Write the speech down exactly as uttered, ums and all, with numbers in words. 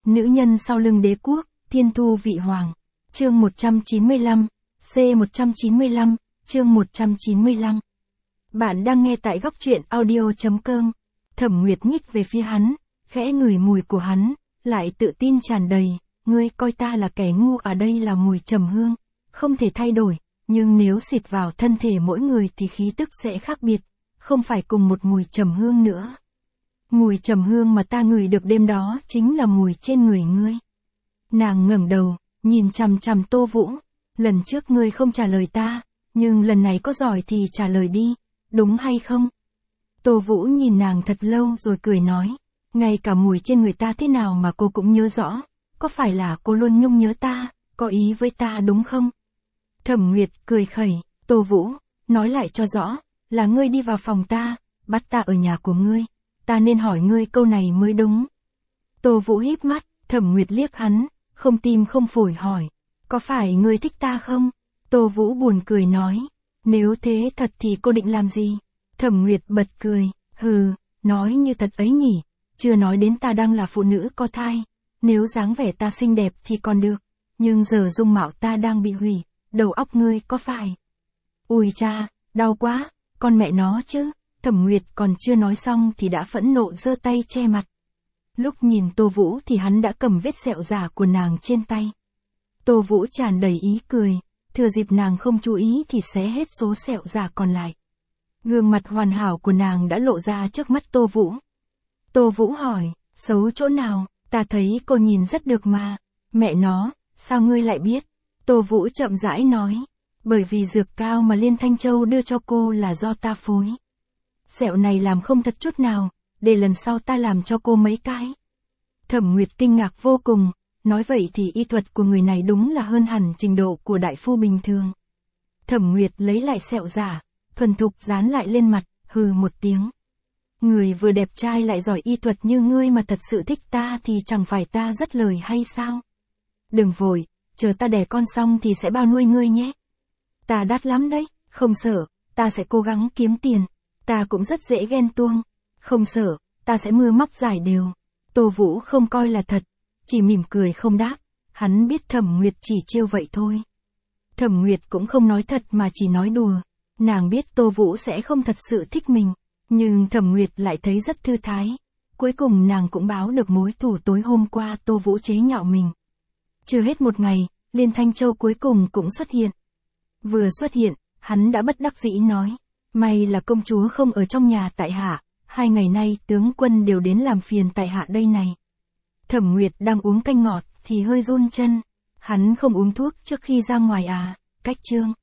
Nữ nhân sau lưng đế quốc, thiên thu vị hoàng. Chương một trăm chín mươi lăm, C một trăm chín mươi lăm, chương một trăm chín mươi lăm. Bạn đang nghe tại góc truyện audio chấm com. Thẩm Nguyệt nhích về phía hắn, khẽ ngửi mùi của hắn, lại tự tin tràn đầy, ngươi coi ta là kẻ ngu à, đây là mùi trầm hương, không thể thay đổi, nhưng nếu xịt vào thân thể mỗi người thì khí tức sẽ khác biệt, không phải cùng một mùi trầm hương nữa. Mùi trầm hương mà ta ngửi được đêm đó chính là mùi trên người ngươi. Nàng ngẩng đầu, nhìn chằm chằm Tô Vũ, lần trước ngươi không trả lời ta, nhưng lần này có giỏi thì trả lời đi, đúng hay không? Tô Vũ nhìn nàng thật lâu rồi cười nói, ngay cả mùi trên người ta thế nào mà cô cũng nhớ rõ, có phải là cô luôn nhung nhớ ta, có ý với ta đúng không? Thẩm Nguyệt cười khẩy, Tô Vũ, nói lại cho rõ, là ngươi đi vào phòng ta, bắt ta ở nhà của ngươi, ta nên hỏi ngươi câu này mới đúng. Tô Vũ híp mắt, Thẩm Nguyệt liếc hắn, không tim không phổi hỏi, có phải ngươi thích ta không? Tô Vũ buồn cười nói, nếu thế thật thì cô định làm gì? Thẩm Nguyệt bật cười, hừ, nói như thật ấy nhỉ, chưa nói đến ta đang là phụ nữ có thai, nếu dáng vẻ ta xinh đẹp thì còn được, nhưng giờ dung mạo ta đang bị hủy, đầu óc ngươi có phải? Ui cha, đau quá, con mẹ nó chứ. Thẩm Nguyệt còn chưa nói xong thì đã phẫn nộ giơ tay che mặt. Lúc nhìn Tô Vũ thì hắn đã cầm vết sẹo giả của nàng trên tay. Tô Vũ tràn đầy ý cười, thừa dịp nàng không chú ý thì xé hết số sẹo giả còn lại. Gương mặt hoàn hảo của nàng đã lộ ra trước mắt Tô Vũ. Tô Vũ hỏi, xấu chỗ nào, ta thấy cô nhìn rất được mà. Mẹ nó, sao ngươi lại biết? Tô Vũ chậm rãi nói, bởi vì dược cao mà Liên Thanh Châu đưa cho cô là do ta phối. Sẹo này làm không thật chút nào, để lần sau ta làm cho cô mấy cái. Thẩm Nguyệt kinh ngạc vô cùng, nói vậy thì y thuật của người này đúng là hơn hẳn trình độ của đại phu bình thường. Thẩm Nguyệt lấy lại sẹo giả, thuần thục dán lại lên mặt, hừ một tiếng. Người vừa đẹp trai lại giỏi y thuật như ngươi mà thật sự thích ta thì chẳng phải ta rất lời hay sao? Đừng vội, chờ ta đẻ con xong thì sẽ bao nuôi ngươi nhé. Ta đắt lắm đấy, không sợ, ta sẽ cố gắng kiếm tiền. Ta cũng rất dễ ghen tuông, không sợ, ta sẽ mưa móc giải đều. Tô Vũ không coi là thật, chỉ mỉm cười không đáp, hắn biết Thẩm Nguyệt chỉ trêu vậy thôi. Thẩm Nguyệt cũng không nói thật mà chỉ nói đùa, nàng biết Tô Vũ sẽ không thật sự thích mình, nhưng Thẩm Nguyệt lại thấy rất thư thái. Cuối cùng nàng cũng báo được mối thù tối hôm qua Tô Vũ chế nhạo mình. Chưa hết một ngày, Liên Thanh Châu cuối cùng cũng xuất hiện. Vừa xuất hiện, hắn đã bất đắc dĩ nói. May là công chúa không ở trong nhà tại hạ, hai ngày nay tướng quân đều đến làm phiền tại hạ đây này. Thẩm Nguyệt đang uống canh ngọt thì hơi run chân, hắn không uống thuốc trước khi ra ngoài à, cách chương.